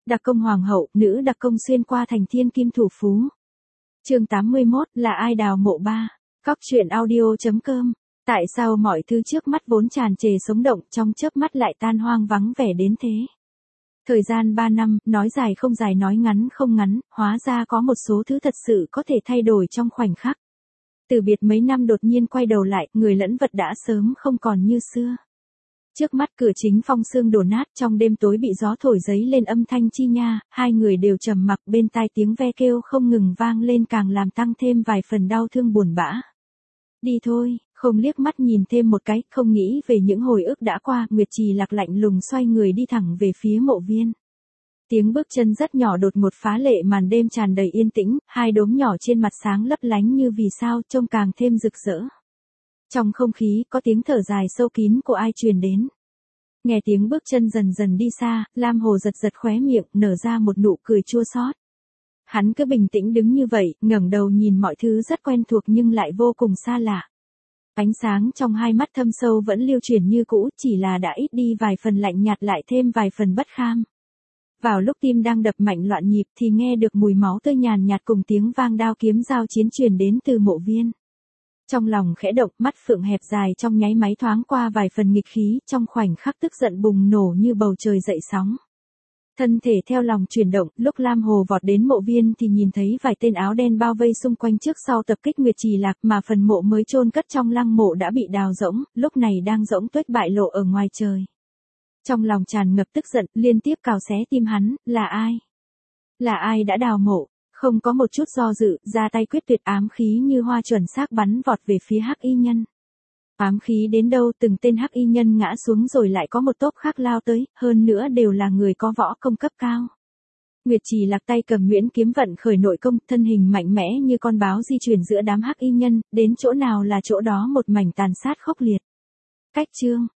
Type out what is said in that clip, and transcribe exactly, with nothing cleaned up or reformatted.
Đặc công hoàng hậu, nữ đặc công xuyên qua thành thiên kim thủ phú. Chương tám mươi mốt, là ai đào mộ ba? Cóc truyện audio chấm com. Tại sao mọi thứ trước mắt vốn tràn trề sống động trong chớp mắt lại tan hoang vắng vẻ đến thế? Thời gian ba năm, nói dài không dài nói ngắn không ngắn, hóa ra có một số thứ thật sự có thể thay đổi trong khoảnh khắc. Từ biệt mấy năm đột nhiên quay đầu lại, người lẫn vật đã sớm không còn như xưa. Trước mắt cửa chính phong sương đổ nát, trong đêm tối bị gió thổi giấy lên âm thanh chi nha, hai người đều trầm mặc, bên tai tiếng ve kêu không ngừng vang lên càng làm tăng thêm vài phần đau thương buồn bã. Đi thôi, không liếc mắt nhìn thêm một cái, không nghĩ về những hồi ức đã qua, Nguyệt Trì Lạc lạnh lùng xoay người đi thẳng về phía mộ viên. Tiếng bước chân rất nhỏ đột ngột phá lệ màn đêm tràn đầy yên tĩnh, hai đốm nhỏ trên mặt sáng lấp lánh như vì sao, trông càng thêm rực rỡ. Trong không khí có tiếng thở dài sâu kín của ai truyền đến. Nghe tiếng bước chân dần dần đi xa, Lam Hồ giật giật khóe miệng, nở ra một nụ cười chua xót. Hắn cứ bình tĩnh đứng như vậy, ngẩng đầu nhìn mọi thứ rất quen thuộc nhưng lại vô cùng xa lạ. Ánh sáng trong hai mắt thâm sâu vẫn lưu chuyển như cũ, chỉ là đã ít đi vài phần lạnh nhạt lại thêm vài phần bất kham. Vào lúc tim đang đập mạnh loạn nhịp thì nghe được mùi máu tươi nhàn nhạt cùng tiếng vang đao kiếm giao chiến truyền đến từ mộ viên. Trong lòng khẽ động, mắt phượng hẹp dài trong nháy máy thoáng qua vài phần nghịch khí, trong khoảnh khắc tức giận bùng nổ như bầu trời dậy sóng. Thân thể theo lòng chuyển động, lúc Lam Hồ vọt đến mộ viên thì nhìn thấy vài tên áo đen bao vây xung quanh trước sau tập kích Nguyệt Trì Lạc, mà phần mộ mới chôn cất trong lăng mộ đã bị đào rỗng, lúc này đang rỗng tuếch bại lộ ở ngoài trời. Trong lòng tràn ngập tức giận, liên tiếp cào xé tim hắn, là ai? Là ai đã đào mộ? Không có một chút do dự, ra tay quyết tuyệt, ám khí như hoa chuẩn xác bắn vọt về phía Hắc Y Nhân. Ám khí đến đâu từng tên Hắc Y Nhân ngã xuống rồi lại có một tốp khác lao tới, hơn nữa đều là người có võ công cấp cao. Nguyệt Trì Lạc tay cầm Nguyễn kiếm vận khởi nội công, thân hình mạnh mẽ như con báo di chuyển giữa đám Hắc Y Nhân, đến chỗ nào là chỗ đó một mảnh tàn sát khốc liệt. Cách chương,